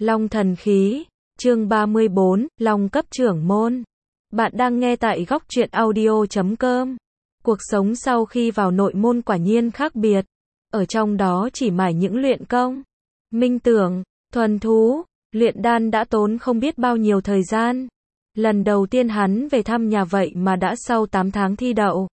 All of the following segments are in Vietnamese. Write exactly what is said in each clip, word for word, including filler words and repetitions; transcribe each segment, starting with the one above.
Long thần khí, chương ba mươi bốn, Long cấp trưởng môn. Bạn đang nghe tại góc truyện audio chấm com. Cuộc sống sau khi vào nội môn quả nhiên khác biệt. Ở trong đó chỉ mải những luyện công, minh tưởng, thuần thú, luyện đan đã tốn không biết bao nhiêu thời gian. Lần đầu tiên hắn về thăm nhà vậy mà đã sau tám tháng thi đậu.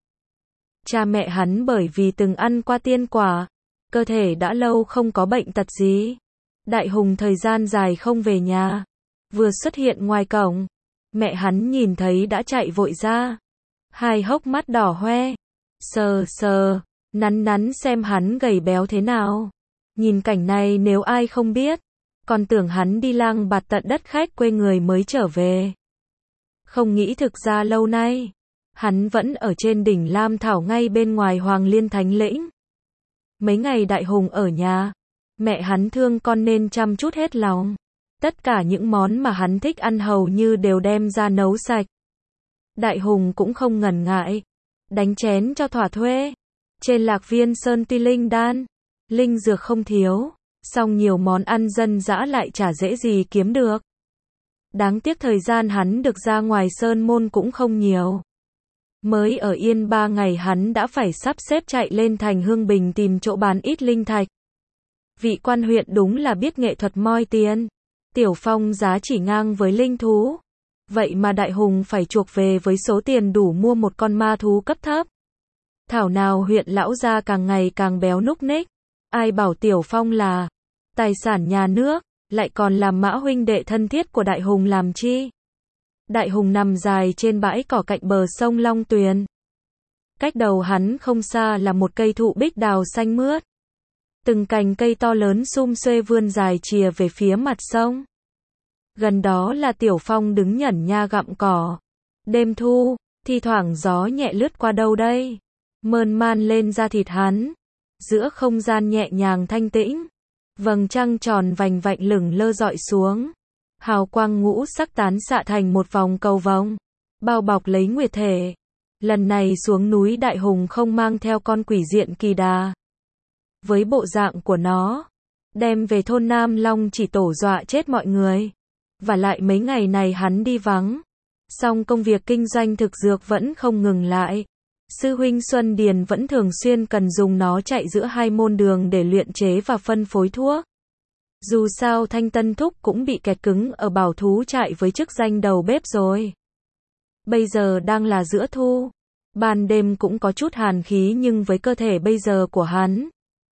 Cha mẹ hắn bởi vì từng ăn qua tiên quả, cơ thể đã lâu không có bệnh tật gì. Đại Hùng thời gian dài không về nhà, vừa xuất hiện ngoài cổng, mẹ hắn nhìn thấy đã chạy vội ra, hai hốc mắt đỏ hoe, sờ sờ, nắn nắn xem hắn gầy béo thế nào. Nhìn cảnh này nếu ai không biết, còn tưởng hắn đi lang bạt tận đất khách quê người mới trở về. Không nghĩ thực ra lâu nay, hắn vẫn ở trên đỉnh Lam Thảo ngay bên ngoài Hoàng Liên Thánh Lĩnh. Mấy ngày Đại Hùng ở nhà, mẹ hắn thương con nên chăm chút hết lòng. Tất cả những món mà hắn thích ăn hầu như đều đem ra nấu sạch. Đại Hùng cũng không ngần ngại, đánh chén cho thỏa thuê. Trên Lạc Viên Sơn tuy linh đan, linh dược không thiếu, song nhiều món ăn dân dã lại chả dễ gì kiếm được. Đáng tiếc thời gian hắn được ra ngoài sơn môn cũng không nhiều. Mới ở yên ba ngày hắn đã phải sắp xếp chạy lên thành Hương Bình tìm chỗ bán ít linh thạch. Vị quan huyện đúng là biết nghệ thuật moi tiền. Tiểu Phong giá chỉ ngang với linh thú. Vậy mà Đại Hùng phải chuộc về với số tiền đủ mua một con ma thú cấp thấp. Thảo nào huyện lão gia càng ngày càng béo núc ních. Ai bảo Tiểu Phong là tài sản nhà nước, lại còn làm mã huynh đệ thân thiết của Đại Hùng làm chi. Đại Hùng nằm dài trên bãi cỏ cạnh bờ sông Long Tuyền. Cách đầu hắn không xa là một cây thụ bích đào xanh mướt. Từng cành cây to lớn sum xuê vươn dài chìa về phía mặt sông. Gần đó là Tiểu Phong đứng nhẩn nha gặm cỏ. Đêm thu, thi thoảng gió nhẹ lướt qua đâu đây, mơn man lên da thịt hắn. Giữa không gian nhẹ nhàng thanh tĩnh, vầng trăng tròn vành vạnh lửng lơ dọi xuống. Hào quang ngũ sắc tán xạ thành một vòng cầu vồng, bao bọc lấy nguyệt thể. Lần này xuống núi Đại Hùng không mang theo con quỷ diện kỳ đà. Với bộ dạng của nó, đem về thôn Nam Long chỉ tổ dọa chết mọi người. Và lại mấy ngày này hắn đi vắng, song công việc kinh doanh thực dược vẫn không ngừng lại. Sư huynh Xuân Điền vẫn thường xuyên cần dùng nó chạy giữa hai môn đường để luyện chế và phân phối thuốc. Dù sao Thanh Tân Thúc cũng bị kẹt cứng ở bảo thú trại với chức danh đầu bếp rồi. Bây giờ đang là giữa thu, ban đêm cũng có chút hàn khí, nhưng với cơ thể bây giờ của hắn,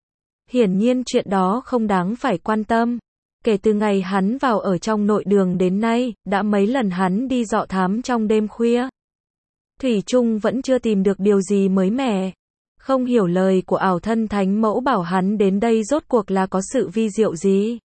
hiển nhiên chuyện đó không đáng phải quan tâm. Kể từ ngày hắn vào ở trong nội đường đến nay, đã mấy lần hắn đi dọ thám trong đêm khuya. Thủy chung vẫn chưa tìm được điều gì mới mẻ. Không hiểu lời của ảo thân thánh mẫu bảo hắn đến đây rốt cuộc là có sự vi diệu gì.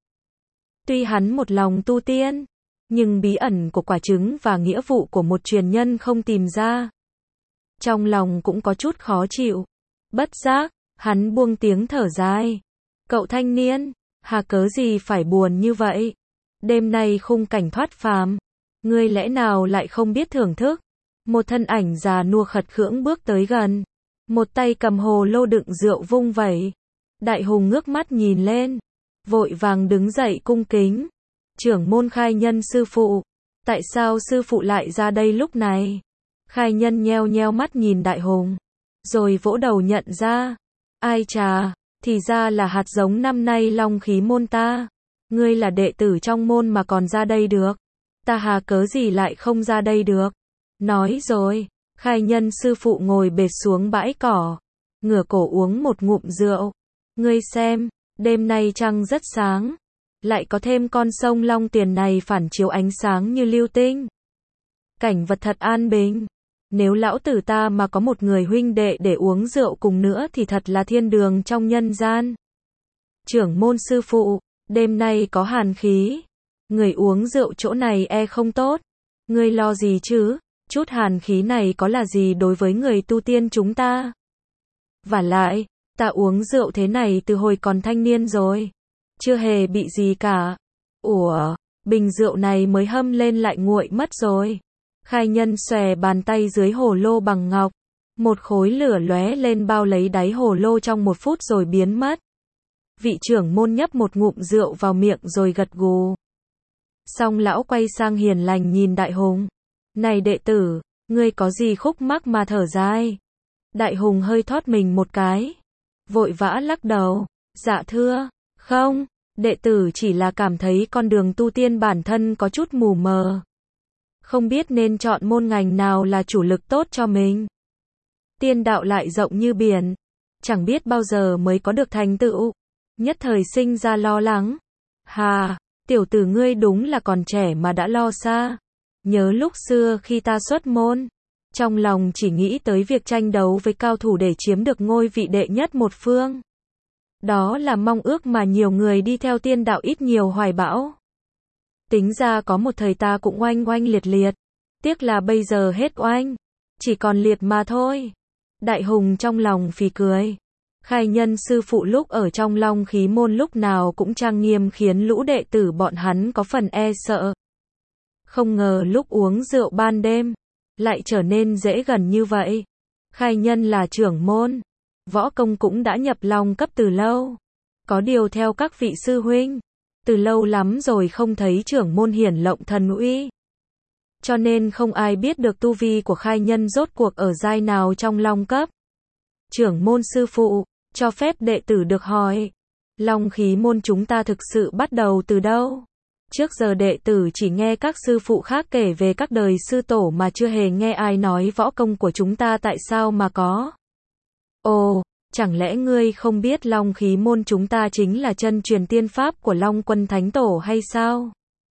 Tuy hắn một lòng tu tiên, nhưng bí ẩn của quả trứng và nghĩa vụ của một truyền nhân không tìm ra. Trong lòng cũng có chút khó chịu. Bất giác, hắn buông tiếng thở dài. Cậu thanh niên, hà cớ gì phải buồn như vậy? Đêm nay khung cảnh thoát phàm, ngươi lẽ nào lại không biết thưởng thức? Một thân ảnh già nua khật khưỡng bước tới gần, một tay cầm hồ lô đựng rượu vung vẩy. Đại Hùng ngước mắt nhìn lên, vội vàng đứng dậy cung kính. Trưởng môn Khai Nhân sư phụ, tại sao sư phụ lại ra đây lúc này? Khai Nhân nheo nheo mắt nhìn Đại Hùng, rồi vỗ đầu nhận ra. Ai chà, thì ra là hạt giống năm nay Long khí môn ta. Ngươi là đệ tử trong môn mà còn ra đây được, ta hà cớ gì lại không ra đây được? Nói rồi, Khai Nhân sư phụ ngồi bệt xuống bãi cỏ, ngửa cổ uống một ngụm rượu. Ngươi xem, đêm nay trăng rất sáng, lại có thêm con sông Long Tuyền này phản chiếu ánh sáng như lưu tinh. Cảnh vật thật an bình. Nếu lão tử ta mà có một người huynh đệ để uống rượu cùng nữa thì thật là thiên đường trong nhân gian. Trưởng môn sư phụ, đêm nay có hàn khí, người uống rượu chỗ này e không tốt. Ngươi lo gì chứ? Chút hàn khí này có là gì đối với người tu tiên chúng ta? Vả lại, ta uống rượu thế này từ hồi còn thanh niên rồi, chưa hề bị gì cả. Ủa, bình rượu này mới hâm lên lại nguội mất rồi. Khai Nhân xòe bàn tay dưới hồ lô bằng ngọc, một khối lửa lóe lên bao lấy đáy hồ lô trong một phút rồi biến mất. Vị trưởng môn nhấp một ngụm rượu vào miệng rồi gật gù. Xong lão quay sang hiền lành nhìn Đại Hùng. Này đệ tử, ngươi có gì khúc mắc mà thở dài? Đại Hùng hơi thót mình một cái. Vội vã lắc đầu. Dạ thưa, không, đệ tử chỉ là cảm thấy con đường tu tiên bản thân có chút mù mờ. Không biết nên chọn môn ngành nào là chủ lực tốt cho mình. Tiên đạo lại rộng như biển. Chẳng biết bao giờ mới có được thành tựu. Nhất thời sinh ra lo lắng. Hà, tiểu tử ngươi đúng là còn trẻ mà đã lo xa. Nhớ lúc xưa khi ta xuất môn, trong lòng chỉ nghĩ tới việc tranh đấu với cao thủ để chiếm được ngôi vị đệ nhất một phương. Đó là mong ước mà nhiều người đi theo tiên đạo ít nhiều hoài bão. Tính ra có một thời ta cũng oanh oanh liệt liệt. Tiếc là bây giờ hết oanh. Chỉ còn liệt mà thôi. Đại Hùng trong lòng phì cười. Khai Nhân sư phụ lúc ở trong Long Khí môn lúc nào cũng trang nghiêm khiến lũ đệ tử bọn hắn có phần e sợ. Không ngờ lúc uống rượu ban đêm, lại trở nên dễ gần như vậy. Khai Nhân là trưởng môn. Võ công cũng đã nhập Long cấp từ lâu. Có điều theo các vị sư huynh, từ lâu lắm rồi không thấy trưởng môn hiển lộng thần uy. Cho nên không ai biết được tu vi của Khai Nhân rốt cuộc ở giai nào trong Long cấp. Trưởng môn sư phụ, cho phép đệ tử được hỏi. Long Khí môn chúng ta thực sự bắt đầu từ đâu? Trước giờ đệ tử chỉ nghe các sư phụ khác kể về các đời sư tổ mà chưa hề nghe ai nói võ công của chúng ta tại sao mà có. Ồ, chẳng lẽ ngươi không biết Long Khí môn chúng ta chính là chân truyền tiên pháp của Long Quân Thánh Tổ hay sao?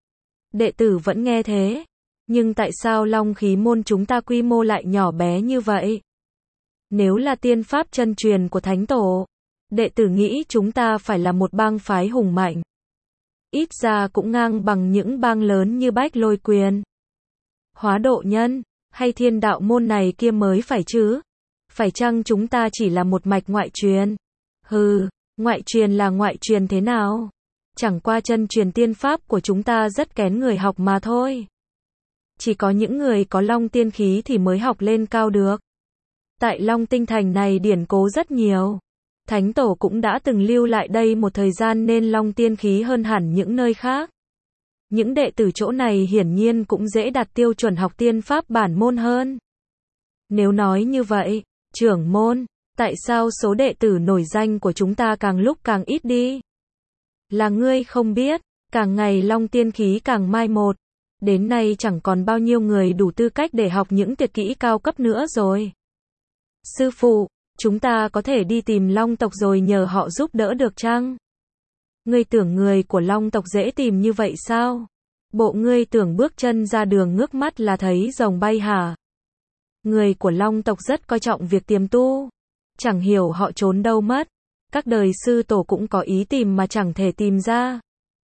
Đệ tử vẫn nghe thế. Nhưng tại sao Long Khí môn chúng ta quy mô lại nhỏ bé như vậy? Nếu là tiên pháp chân truyền của Thánh Tổ, đệ tử nghĩ chúng ta phải là một bang phái hùng mạnh. Ít ra cũng ngang bằng những bang lớn như Bách Lôi Quyền, Hóa Độ Nhân, hay Thiên Đạo môn này kia mới phải chứ. Phải chăng chúng ta chỉ là một mạch ngoại truyền? Hừ, ngoại truyền là ngoại truyền thế nào? Chẳng qua chân truyền tiên pháp của chúng ta rất kén người học mà thôi. Chỉ có những người có Long tiên khí thì mới học lên cao được. Tại Long Tinh Thành này điển cố rất nhiều. Thánh Tổ cũng đã từng lưu lại đây một thời gian nên Long tiên khí hơn hẳn những nơi khác. Những đệ tử chỗ này hiển nhiên cũng dễ đạt tiêu chuẩn học tiên pháp bản môn hơn. Nếu nói như vậy, trưởng môn, tại sao số đệ tử nổi danh của chúng ta càng lúc càng ít đi? Là ngươi không biết, càng ngày Long tiên khí càng mai một. Đến nay chẳng còn bao nhiêu người đủ tư cách để học những tuyệt kỹ cao cấp nữa rồi. Sư phụ, chúng ta có thể đi tìm Long tộc rồi nhờ họ giúp đỡ được chăng? Ngươi tưởng người của Long tộc dễ tìm như vậy sao? Bộ ngươi tưởng bước chân ra đường ngước mắt là thấy rồng bay hả? Người của Long tộc rất coi trọng việc tiềm tu. Chẳng hiểu họ trốn đâu mất. Các đời sư tổ cũng có ý tìm mà chẳng thể tìm ra.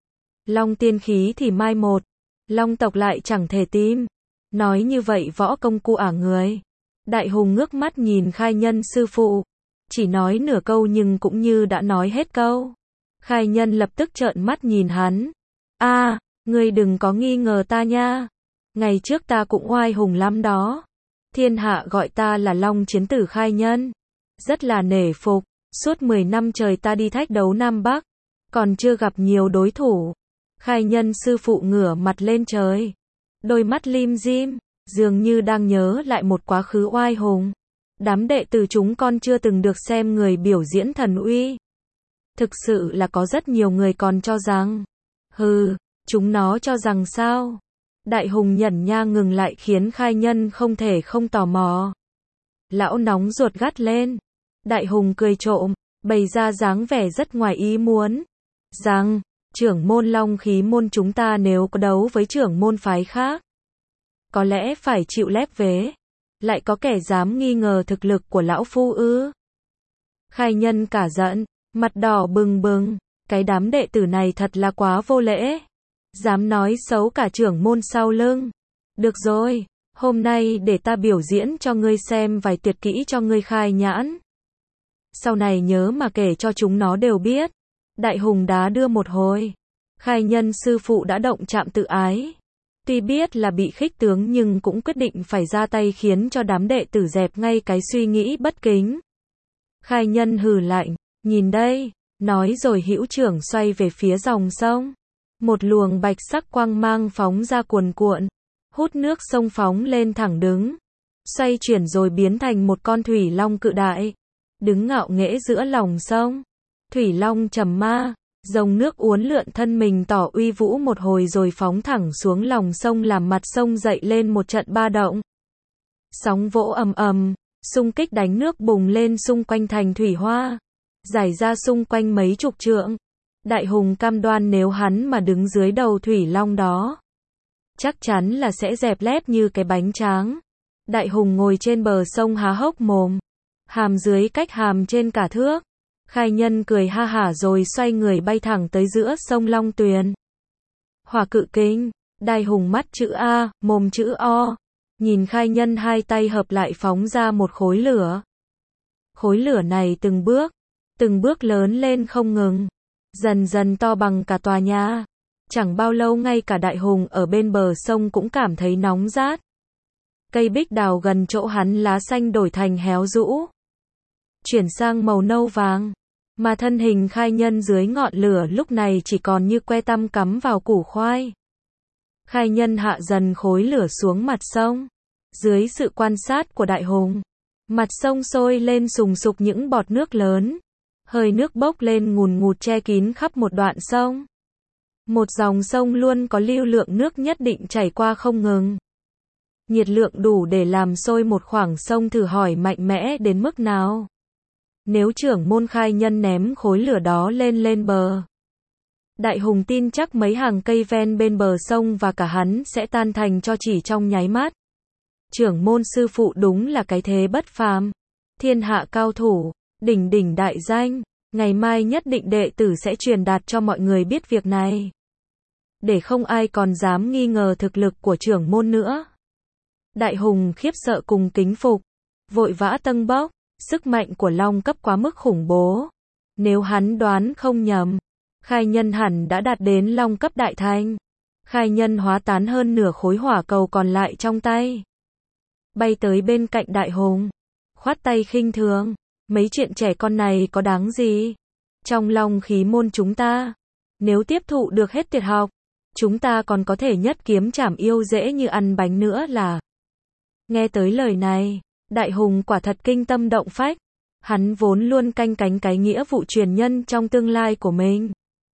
Long tiên khí thì mai một. Long tộc lại chẳng thể tìm. Nói như vậy võ công cu ả người. Đại Hùng ngước mắt nhìn Khai Nhân sư phụ. Chỉ nói nửa câu nhưng cũng như đã nói hết câu. Khai Nhân lập tức trợn mắt nhìn hắn. A, à, ngươi đừng có nghi ngờ ta nha. Ngày trước ta cũng oai hùng lắm đó. Thiên hạ gọi ta là Long chiến tử Khai Nhân. Rất là nể phục. Suốt mười năm trời ta đi thách đấu Nam Bắc. Còn chưa gặp nhiều đối thủ. Khai Nhân sư phụ ngửa mặt lên trời. Đôi mắt lim dim. Dường như đang nhớ lại một quá khứ oai hùng. Đám đệ tử chúng con chưa từng được xem người biểu diễn thần uy. Thực sự là có rất nhiều người còn cho rằng. Hừ, chúng nó cho rằng sao? Đại Hùng nhẩn nha ngừng lại khiến Khai Nhân không thể không tò mò. Lão nóng ruột gắt lên. Đại Hùng cười trộm, bày ra dáng vẻ rất ngoài ý muốn. Rằng, trưởng môn Long Khí môn chúng ta nếu có đấu với trưởng môn phái khác, có lẽ phải chịu lép vế. Lại có kẻ dám nghi ngờ thực lực của lão phu ư? Khai Nhân cả giận, mặt đỏ bừng bừng. Cái đám đệ tử này thật là quá vô lễ. Dám nói xấu cả trưởng môn sau lưng. Được rồi, hôm nay để ta biểu diễn cho ngươi xem vài tuyệt kỹ cho ngươi khai nhãn. Sau này nhớ mà kể cho chúng nó đều biết. Đại Hùng đá đưa một hồi. Khai Nhân sư phụ đã động chạm tự ái. Tuy biết là bị khích tướng nhưng cũng quyết định phải ra tay khiến cho đám đệ tử dẹp ngay cái suy nghĩ bất kính. Khai Nhân hừ lạnh, nhìn đây, nói rồi hữu trưởng xoay về phía dòng sông. Một luồng bạch sắc quang mang phóng ra cuồn cuộn, hút nước sông phóng lên thẳng đứng, xoay chuyển rồi biến thành một con thủy long cự đại, đứng ngạo nghễ giữa lòng sông. Thủy long trầm ma, dòng nước uốn lượn thân mình tỏ uy vũ một hồi rồi phóng thẳng xuống lòng sông làm mặt sông dậy lên một trận ba động. Sóng vỗ ầm ầm, xung kích đánh nước bùng lên xung quanh thành thủy hoa, rải ra xung quanh mấy chục trượng. Đại Hùng cam đoan nếu hắn mà đứng dưới đầu thủy long đó, chắc chắn là sẽ dẹp lép như cái bánh tráng. Đại Hùng ngồi trên bờ sông há hốc mồm, hàm dưới cách hàm trên cả thước. Khai Nhân cười ha hả rồi xoay người bay thẳng tới giữa sông Long Tuyền. Hỏa cự kinh, Đại Hùng mắt chữ A, mồm chữ O, nhìn Khai Nhân hai tay hợp lại phóng ra một khối lửa. Khối lửa này từng bước, từng bước lớn lên không ngừng, dần dần to bằng cả tòa nhà. Chẳng bao lâu ngay cả Đại Hùng ở bên bờ sông cũng cảm thấy nóng rát. Cây bích đào gần chỗ hắn lá xanh đổi thành héo rũ, chuyển sang màu nâu vàng, mà thân hình Khai Nhân dưới ngọn lửa lúc này chỉ còn như que tăm cắm vào củ khoai. Khai Nhân hạ dần khối lửa xuống mặt sông, dưới sự quan sát của Đại Hùng, mặt sông sôi lên sùng sục những bọt nước lớn, hơi nước bốc lên ngùn ngụt che kín khắp một đoạn sông. Một dòng sông luôn có lưu lượng nước nhất định chảy qua không ngừng. Nhiệt lượng đủ để làm sôi một khoảng sông, thử hỏi mạnh mẽ đến mức nào. Nếu trưởng môn Khai Nhân ném khối lửa đó lên lên bờ, Đại Hùng tin chắc mấy hàng cây ven bên bờ sông và cả hắn sẽ tan thành tro chỉ trong nháy mắt. Trưởng môn sư phụ đúng là cái thế bất phàm, thiên hạ cao thủ, đỉnh đỉnh đại danh. Ngày mai nhất định đệ tử sẽ truyền đạt cho mọi người biết việc này, để không ai còn dám nghi ngờ thực lực của trưởng môn nữa. Đại Hùng khiếp sợ cùng kính phục, vội vã tâng bốc. Sức mạnh của long cấp quá mức khủng bố. Nếu hắn đoán không nhầm, Khai Nhân hẳn đã đạt đến long cấp đại thành. Khai Nhân hóa tán hơn nửa khối hỏa cầu còn lại trong tay, bay tới bên cạnh Đại Hùng, khoát tay khinh thường. Mấy chuyện trẻ con này có đáng gì? Trong long khí môn chúng ta, nếu tiếp thụ được hết tuyệt học, chúng ta còn có thể nhất kiếm chảm yêu dễ như ăn bánh nữa là. Nghe tới lời này, Đại Hùng quả thật kinh tâm động phách. Hắn vốn luôn canh cánh cái nghĩa vụ truyền nhân trong tương lai của mình.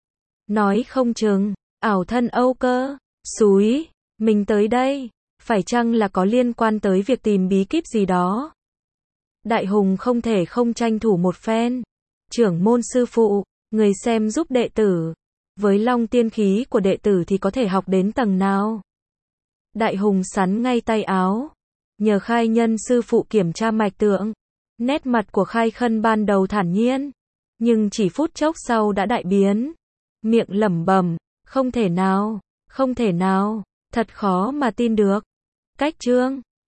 Nói không chừng, ảo thân Âu Cơ, xúi, mình tới đây, phải chăng là có liên quan tới việc tìm bí kíp gì đó? Đại Hùng không thể không tranh thủ một phen. Trưởng môn sư phụ, người xem giúp đệ tử. Với long tiên khí của đệ tử thì có thể học đến tầng nào? Đại Hùng sắn ngay tay áo, nhờ Khai Nhân sư phụ kiểm tra mạch tượng. Nét mặt của Khai Khân ban đầu thản nhiên, nhưng chỉ phút chốc sau đã đại biến. Miệng lẩm bẩm, không thể nào, không thể nào, thật khó mà tin được. Cách chương